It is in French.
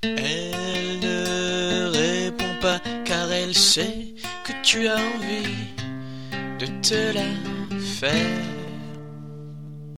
Elle ne répond pas car elle sait que tu as envie de te la faire.